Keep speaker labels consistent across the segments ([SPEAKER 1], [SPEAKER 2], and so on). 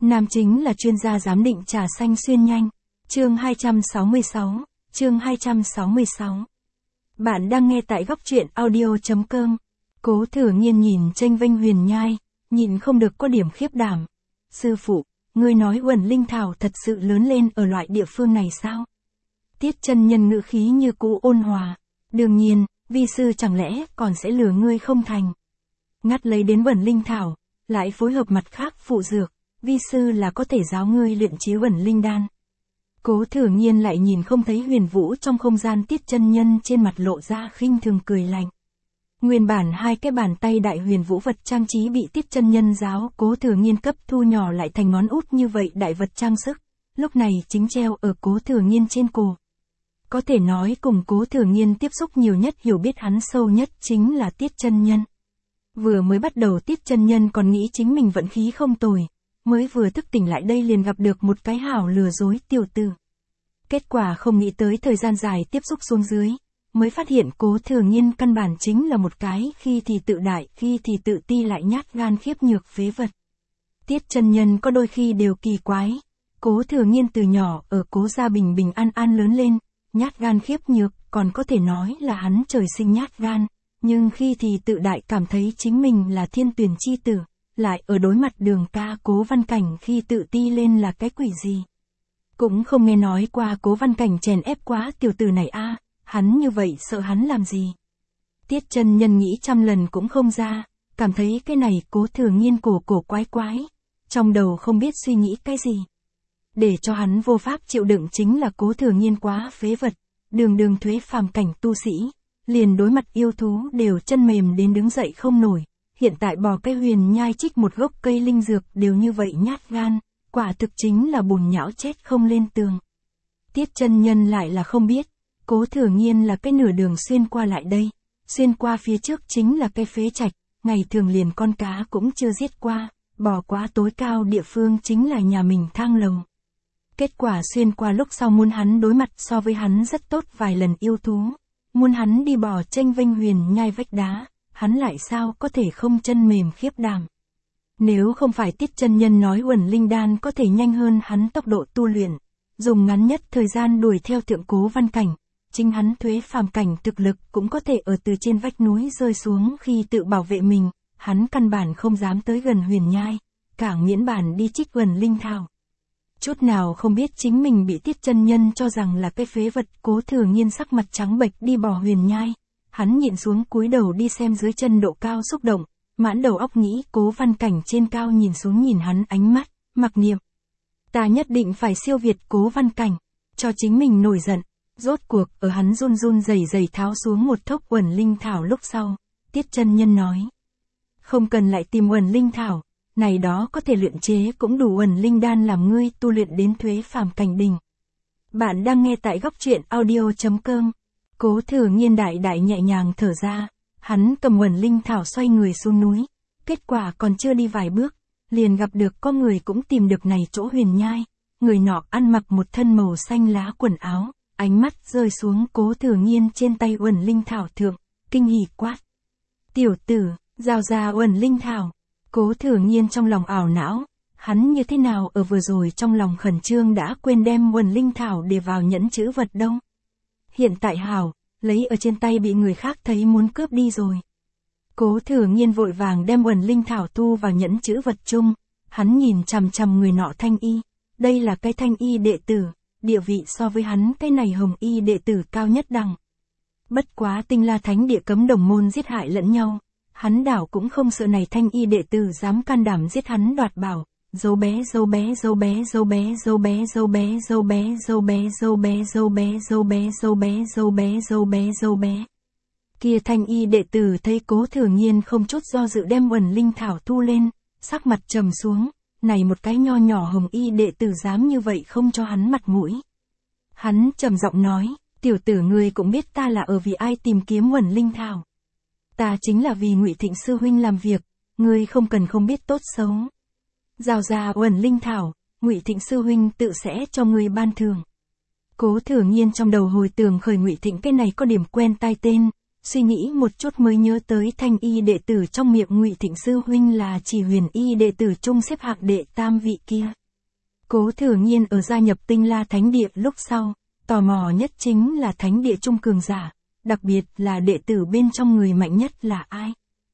[SPEAKER 1] Nam chính là chuyên gia giám định trà xanh xuyên nhanh. Chương 266. Bạn đang nghe tại góc truyện audio.com. Cố Thừa Nhiên nhìn tranh vênh Huyền Nhai, nhìn không được có điểm khiếp đảm. Sư phụ, ngươi nói Uẩn Linh Thảo thật sự lớn lên ở loại địa phương này sao? Tiết chân nhân ngữ khí như cũ ôn hòa. Đương nhiên, vi sư chẳng lẽ còn sẽ lừa ngươi không thành. Ngắt lấy đến Uẩn Linh Thảo, lại phối hợp mặt khác phụ dược, vi sư là có thể giáo ngươi luyện chế Uẩn Linh Đan. Cố Thừa Nhiên lại nhìn không thấy Huyền Vũ trong không gian. Tiết chân nhân trên mặt lộ ra khinh thường cười lạnh. Nguyên bản hai cái bàn tay đại Huyền Vũ vật trang trí bị Tiết chân nhân giáo Cố Thừa Nhiên cấp thu nhỏ lại thành ngón út như vậy đại vật trang sức, lúc này chính treo ở Cố Thừa Nhiên trên cổ. Có thể nói cùng Cố Thừa Nhiên tiếp xúc nhiều nhất, hiểu biết hắn sâu nhất chính là Tiết chân nhân. Vừa mới bắt đầu Tiết chân nhân còn nghĩ chính mình vận khí không tồi, mới vừa thức tỉnh lại đây liền gặp được một cái hảo lừa dối tiểu tử. Kết quả không nghĩ tới thời gian dài tiếp xúc xuống dưới, mới phát hiện Cố Thừa Nhiên căn bản chính là một cái khi thì tự đại, khi thì tự ti lại nhát gan khiếp nhược phế vật. Tiết chân nhân có đôi khi đều kỳ quái. Cố Thừa Nhiên từ nhỏ ở Cố gia bình bình an an lớn lên, nhát gan khiếp nhược, còn có thể nói là hắn trời sinh nhát gan, nhưng khi thì tự đại cảm thấy chính mình là thiên tuyển chi tử, lại ở đối mặt Đường ca Cố Văn Cảnh khi tự ti lên là cái quỷ gì. Cũng không nghe nói qua Cố Văn Cảnh chèn ép quá tiểu tử này a, hắn như vậy sợ hắn làm gì. Tiết chân nhân nghĩ trăm lần cũng không ra, cảm thấy cái này Cố Thừa Nhiên cổ quái quái, trong đầu không biết suy nghĩ cái gì. Để cho hắn vô pháp chịu đựng chính là Cố Thừa Nhiên quá phế vật, đường thuế phàm cảnh tu sĩ, liền đối mặt yêu thú đều chân mềm đến đứng dậy không nổi, hiện tại bỏ cái Huyền Nhai trích một gốc cây linh dược đều như vậy nhát gan, quả thực chính là bùn nhão chết không lên tường. Tiết chân nhân lại là không biết, Cố Thừa Nhiên là cái nửa đường xuyên qua lại đây, xuyên qua phía trước chính là cái phế trạch, ngày thường liền con cá cũng chưa giết qua, bỏ qua tối cao địa phương chính là nhà mình thang lầu. Kết quả xuyên qua lúc sau muốn hắn đối mặt so với hắn rất tốt vài lần yêu thú, muốn hắn đi bỏ tranh vênh Huyền Nhai vách đá, hắn lại sao có thể không chân mềm khiếp đảm. Nếu không phải Tiết chân nhân nói Uẩn Linh Đan có thể nhanh hơn hắn tốc độ tu luyện, dùng ngắn nhất thời gian đuổi theo thượng Cố Văn Cảnh, chính hắn thuế phàm cảnh thực lực cũng có thể ở từ trên vách núi rơi xuống khi tự bảo vệ mình, hắn căn bản không dám tới gần Huyền Nhai, càng miễn bản đi trích Uẩn Linh Thảo. Chút nào không biết chính mình bị Tiết chân nhân cho rằng là cái phế vật. Cố Thừa Nhiên sắc mặt trắng bệch đi bỏ Huyền Nhai, hắn nhịn xuống cúi đầu đi xem dưới chân độ cao xúc động, mãn đầu óc nghĩ Cố Văn Cảnh trên cao nhìn xuống nhìn hắn ánh mắt, mặc niệm. Ta nhất định phải siêu việt Cố Văn Cảnh, cho chính mình nổi giận. Rốt cuộc ở hắn run rẩy tháo xuống một thốc Uẩn Linh Thảo lúc sau, Tiết chân nhân nói. Không cần lại tìm Uẩn Linh Thảo, này đó có thể luyện chế cũng đủ Uẩn Linh Đan làm ngươi tu luyện đến thuế phàm cảnh đỉnh. Bạn đang nghe tại góc truyện audio.com. Cố Thừa Nhiên đại nhẹ nhàng thở ra, hắn cầm Uẩn Linh Thảo xoay người xuống núi, kết quả còn chưa đi vài bước, liền gặp được có người cũng tìm được này chỗ Huyền Nhai, người nọ ăn mặc một thân màu xanh lá quần áo, ánh mắt rơi xuống Cố Thừa Nhiên trên tay Uẩn Linh Thảo thượng, kinh hỉ quát. Tiểu tử, giao ra Uẩn Linh Thảo. Cố Thừa Nhiên trong lòng ảo não, hắn như thế nào ở vừa rồi trong lòng khẩn trương đã quên đem Uẩn Linh Thảo để vào nhẫn chữ vật đâu. Hiện tại hảo, lấy ở trên tay bị người khác thấy muốn cướp đi rồi. Cố Thừa Nhiên vội vàng đem Uẩn Linh Thảo thu vào nhẫn chữ vật chung, hắn nhìn chằm chằm người nọ thanh y, đây là cái thanh y đệ tử, địa vị so với hắn cái này hồng y đệ tử cao nhất đẳng. Bất quá Tinh La Thánh Địa cấm đồng môn giết hại lẫn nhau. Hắn đảo cũng không sợ này thanh y đệ tử dám can đảm giết hắn đoạt bảo, dâu bé. Kia thanh y đệ tử thấy Cố Thừa Nhiên không chút do dự đem Uẩn Linh Thảo thu lên, sắc mặt trầm xuống, này một cái nho nhỏ hồng y đệ tử dám như vậy không cho hắn mặt mũi. Hắn trầm giọng nói, tiểu tử ngươi cũng biết ta là ở vì ai tìm kiếm Uẩn Linh Thảo. Ta chính là vì Ngụy Thịnh sư huynh làm việc, ngươi không cần không biết tốt xấu. Giao ra Uẩn Linh Thảo, Ngụy Thịnh sư huynh tự sẽ cho ngươi ban thưởng. Cố Thừa Nhiên trong đầu hồi tưởng khởi Ngụy Thịnh cái này có điểm quen tai tên, suy nghĩ một chút mới nhớ tới thanh y đệ tử trong miệng Ngụy Thịnh sư huynh là chỉ huyền y đệ tử chung xếp hạng đệ tam vị kia. Cố Thừa Nhiên ở gia nhập Tinh La Thánh Địa lúc sau, tò mò nhất chính là Thánh Địa trung cường giả, đặc biệt là đệ tử bên trong người mạnh nhất là ai.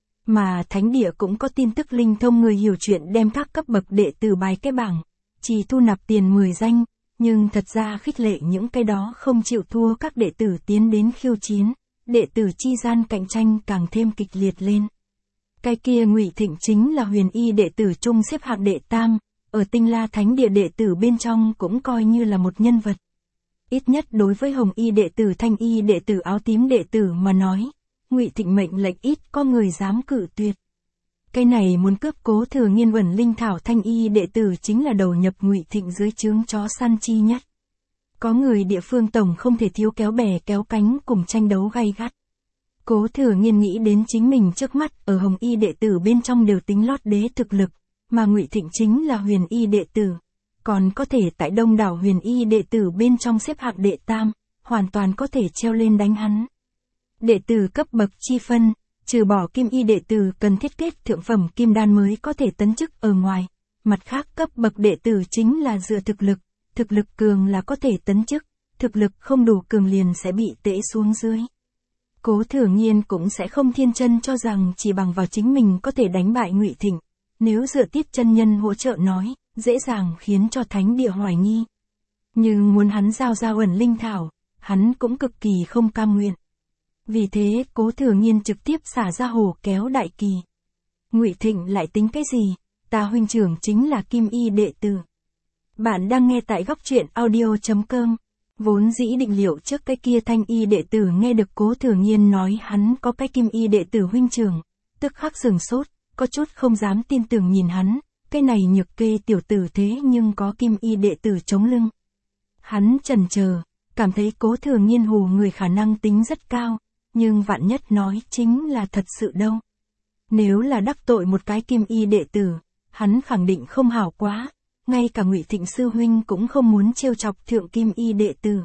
[SPEAKER 1] Mà Thánh Địa cũng có tin tức linh thông người hiểu chuyện đem các cấp bậc đệ tử bài cái bảng, chỉ thu nạp tiền 10 danh, nhưng thật ra khích lệ những cái đó không chịu thua các đệ tử tiến đến khiêu chiến, đệ tử chi gian cạnh tranh càng thêm kịch liệt lên. Cái kia Ngụy Thịnh chính là huyền y đệ tử chung xếp hạng đệ tam, ở Tinh La Thánh Địa đệ tử bên trong cũng coi như là một nhân vật. Ít nhất đối với hồng y đệ tử thanh y đệ tử áo tím đệ tử mà nói, Ngụy Thịnh mệnh lệnh ít có người dám cự tuyệt. Cái này muốn cướp Cố Thừa Nhiên Uẩn Linh Thảo thanh y đệ tử chính là đầu nhập Ngụy Thịnh dưới trướng chó săn chi nhất. Có người địa phương tổng không thể thiếu kéo bè kéo cánh cùng tranh đấu gay gắt. Cố Thừa Nhiên nghĩ đến chính mình trước mắt ở hồng y đệ tử bên trong đều tính lót đế thực lực, mà Ngụy Thịnh chính là huyền y đệ tử, còn có thể tại đông đảo huyền y đệ tử bên trong xếp hạng đệ tam, hoàn toàn có thể treo lên đánh hắn. Đệ tử cấp bậc chi phân, trừ bỏ kim y đệ tử cần thiết kết thượng phẩm kim đan mới có thể tấn chức ở ngoài, mặt khác cấp bậc đệ tử chính là dựa thực lực cường là có thể tấn chức, thực lực không đủ cường liền sẽ bị tễ xuống dưới. Cố Thừa Nhiên cũng sẽ không thiên chân cho rằng chỉ bằng vào chính mình có thể đánh bại Ngụy Thịnh, nếu dựa Tiết chân nhân hỗ trợ nói, dễ dàng khiến cho Thánh Địa hoài nghi. Nhưng muốn hắn giao ra Uẩn Linh Thảo, hắn cũng cực kỳ không cam nguyện. Vì thế Cố Thừa Nhiên trực tiếp xả ra hổ kéo đại kỳ. Ngụy Thịnh lại tính cái gì, ta huynh trưởng chính là kim y đệ tử. Bạn đang nghe tại góc truyện audio.com. Vốn dĩ định liệu trước cái kia thanh y đệ tử nghe được Cố Thừa Nhiên nói hắn có cái kim y đệ tử huynh trưởng, tức khắc sừng sốt, có chút không dám tin tưởng nhìn hắn, cái này nhược kê tiểu tử thế nhưng có kim y đệ tử chống lưng. Hắn chần chờ, cảm thấy Cố Thừa Nhiên hù người khả năng tính rất cao, nhưng vạn nhất nói chính là thật sự đâu. Nếu là đắc tội một cái kim y đệ tử, hắn khẳng định không hảo quá, ngay cả Ngụy Thịnh sư huynh cũng không muốn trêu chọc thượng kim y đệ tử.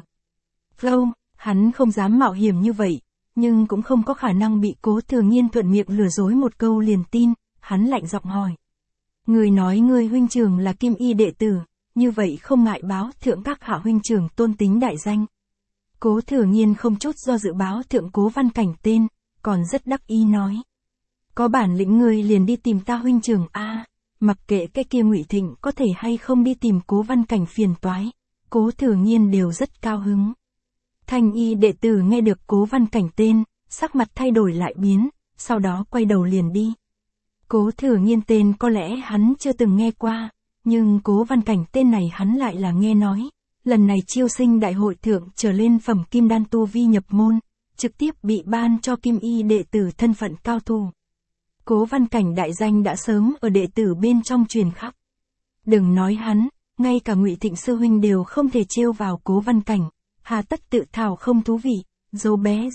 [SPEAKER 1] Hắn không dám mạo hiểm như vậy, nhưng cũng không có khả năng bị Cố Thừa Nhiên thuận miệng lừa dối một câu liền tin, hắn lạnh giọng hỏi. Người nói ngươi huynh trưởng là kim y đệ tử, như vậy không ngại báo thượng các hạ huynh trưởng tôn tính đại danh. Cố Thừa Nhiên không chút do dự báo thượng Cố Văn Cảnh tên, còn rất đắc ý nói. Có bản lĩnh ngươi liền đi tìm ta huynh trưởng a, mặc kệ cái kia Ngụy Thịnh có thể hay không đi tìm Cố Văn Cảnh phiền toái, Cố Thừa Nhiên đều rất cao hứng. Thanh y đệ tử nghe được Cố Văn Cảnh tên, sắc mặt thay đổi lại biến, sau đó quay đầu liền đi. Cố Thừa Nhiên tên có lẽ hắn chưa từng nghe qua, nhưng Cố Văn Cảnh tên này hắn lại là nghe nói. Lần này chiêu sinh đại hội thượng trở lên phẩm kim đan tu vi nhập môn, trực tiếp bị ban cho kim y đệ tử thân phận cao thủ. Cố Văn Cảnh đại danh đã sớm ở đệ tử bên trong truyền khắp. Đừng nói hắn, ngay cả Ngụy Thịnh sư huynh đều không thể trêu vào Cố Văn Cảnh, hà tất tự thảo không thú vị. Dâu bé.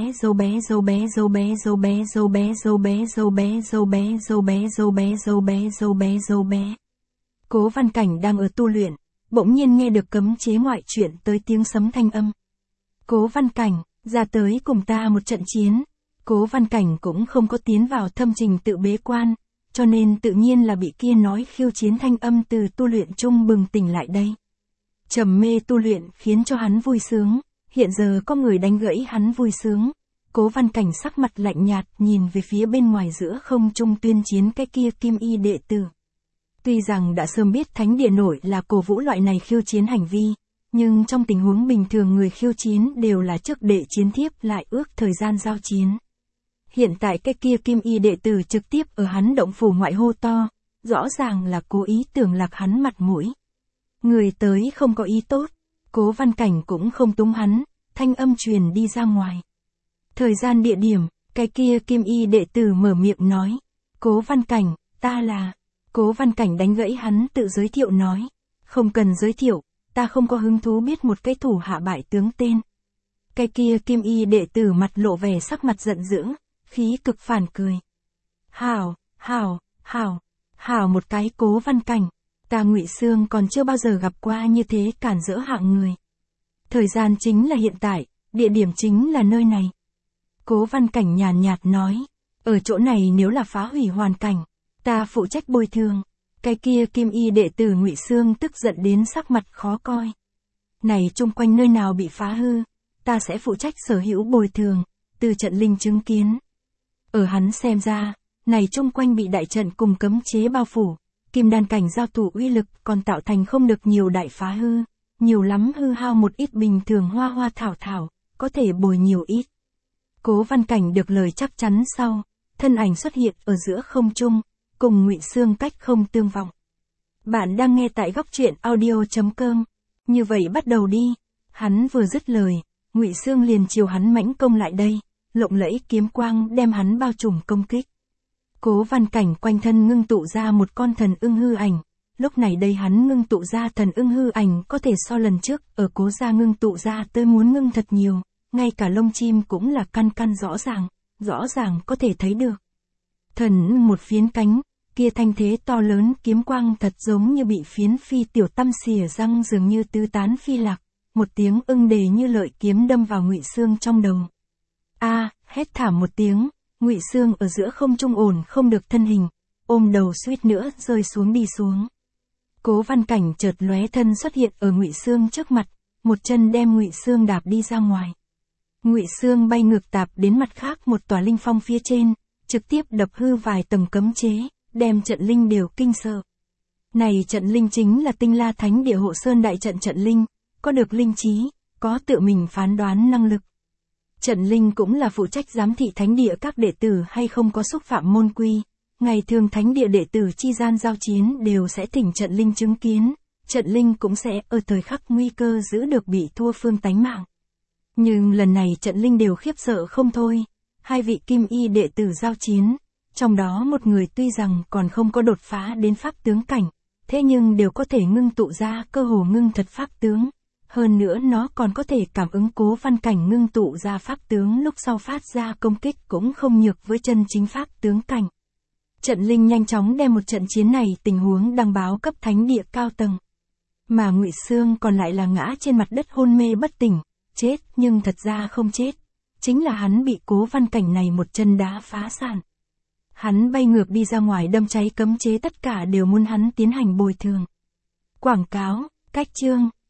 [SPEAKER 1] Cố Văn Cảnh đang ở tu luyện, bỗng nhiên nghe được cấm chế ngoại chuyện tới tiếng sấm thanh âm. Cố Văn Cảnh, ra tới cùng ta một trận chiến. Cố Văn Cảnh cũng không có tiến vào thâm trình tự bế quan, cho nên tự nhiên là bị kia nói khiêu chiến thanh âm từ tu luyện chung bừng tỉnh lại đây. Trầm mê tu luyện khiến cho hắn vui sướng, hiện giờ có người đánh gãy hắn vui sướng. Cố Văn Cảnh sắc mặt lạnh nhạt nhìn về phía bên ngoài giữa không trung tuyên chiến cái kia kim y đệ tử. Tuy rằng đã sớm biết Thánh Địa nội là cổ vũ loại này khiêu chiến hành vi, nhưng trong tình huống bình thường người khiêu chiến đều là trước đệ chiến thiếp lại ước thời gian giao chiến. Hiện tại cái kia kim y đệ tử trực tiếp ở hắn động phủ ngoại hô to, rõ ràng là cố ý tưởng lạc hắn mặt mũi. Người tới không có ý tốt, Cố Văn Cảnh cũng không túng hắn, thanh âm truyền đi ra ngoài. Thời gian địa điểm, cái kia kim y đệ tử mở miệng nói, Cố Văn Cảnh, ta là... Cố Văn Cảnh đánh gãy hắn tự giới thiệu nói, không cần giới thiệu, ta không có hứng thú biết một cái thủ hạ bại tướng tên. Cái kia kim y đệ tử mặt lộ vẻ sắc mặt giận dữ, khí cực phản cười. Hảo một cái Cố Văn Cảnh, ta Ngụy Xương còn chưa bao giờ gặp qua như thế cản rỡ hạng người. Thời gian chính là hiện tại, địa điểm chính là nơi này. Cố Văn Cảnh nhàn nhạt nói, ở chỗ này nếu là phá hủy hoàn cảnh, ta phụ trách bồi thường. Cái kia Kim Y đệ tử Ngụy Xương tức giận đến sắc mặt khó coi. Này chung quanh nơi nào bị phá hư, ta sẽ phụ trách sở hữu bồi thường, từ trận linh chứng kiến. Ở hắn xem ra, này chung quanh bị đại trận cùng cấm chế bao phủ, kim đan cảnh giao thủ uy lực còn tạo thành không được nhiều đại phá hư, nhiều lắm hư hao một ít bình thường hoa hoa thảo thảo, có thể bồi nhiều ít. Cố Văn Cảnh được lời chắc chắn sau, thân ảnh xuất hiện ở giữa không trung, cùng Ngụy Xương cách không tương vọng. Bạn đang nghe tại góc truyện audio.com. Như vậy bắt đầu đi. Hắn vừa dứt lời, Ngụy Xương liền chiều hắn mãnh công lại đây, lộng lẫy kiếm quang đem hắn bao trùm công kích. Cố Văn Cảnh quanh thân ngưng tụ ra một con thần ưng hư ảnh, lúc này đây hắn ngưng tụ ra thần ưng hư ảnh có thể so lần trước ở Cố gia ngưng tụ ra tới muốn ngưng thật nhiều, ngay cả lông chim cũng là căn căn rõ ràng có thể thấy được. Thần ưng một phiến cánh, kia thanh thế to lớn kiếm quang thật giống như bị phiến phi tiểu tăm xìa răng dường như tứ tán phi lạc, một tiếng ưng đề như lợi kiếm đâm vào Ngụy Xương trong đầu. A, hét thảm một tiếng, Ngụy Xương ở giữa không trung ổn không được thân hình, ôm đầu suýt nữa rơi xuống đi xuống. Cố Văn Cảnh chợt lóe thân xuất hiện ở Ngụy Xương trước mặt, một chân đem Ngụy Xương đạp đi ra ngoài. Ngụy Xương bay ngược tạp đến mặt khác một tòa linh phong phía trên, trực tiếp đập hư vài tầng cấm chế, đem trận linh đều kinh sợ. Này trận linh chính là Tinh La Thánh Địa Hộ Sơn đại trận trận linh, có được linh trí, có tự mình phán đoán năng lực. Trận linh cũng là phụ trách giám thị thánh địa các đệ tử hay không có xúc phạm môn quy. Ngày thường thánh địa đệ tử chi gian giao chiến đều sẽ thỉnh trận linh chứng kiến, trận linh cũng sẽ ở thời khắc nguy cơ giữ được bị thua phương tánh mạng. Nhưng lần này trận linh đều khiếp sợ không thôi, hai vị Kim Y đệ tử giao chiến, trong đó một người tuy rằng còn không có đột phá đến pháp tướng cảnh, thế nhưng đều có thể ngưng tụ ra cơ hồ ngưng thật pháp tướng. Hơn nữa nó còn có thể cảm ứng Cố Văn Cảnh ngưng tụ ra pháp tướng lúc sau phát ra công kích cũng không nhược với chân chính pháp tướng cảnh. Trận linh nhanh chóng đem một trận chiến này tình huống đăng báo cấp thánh địa cao tầng. Mà Ngụy Xương còn lại là ngã trên mặt đất hôn mê bất tỉnh, chết nhưng thật ra không chết. Chính là hắn bị Cố Văn Cảnh này một chân đá phá sản. Hắn bay ngược đi ra ngoài đâm cháy cấm chế tất cả đều muốn hắn tiến hành bồi thường. Quảng cáo, cách chương.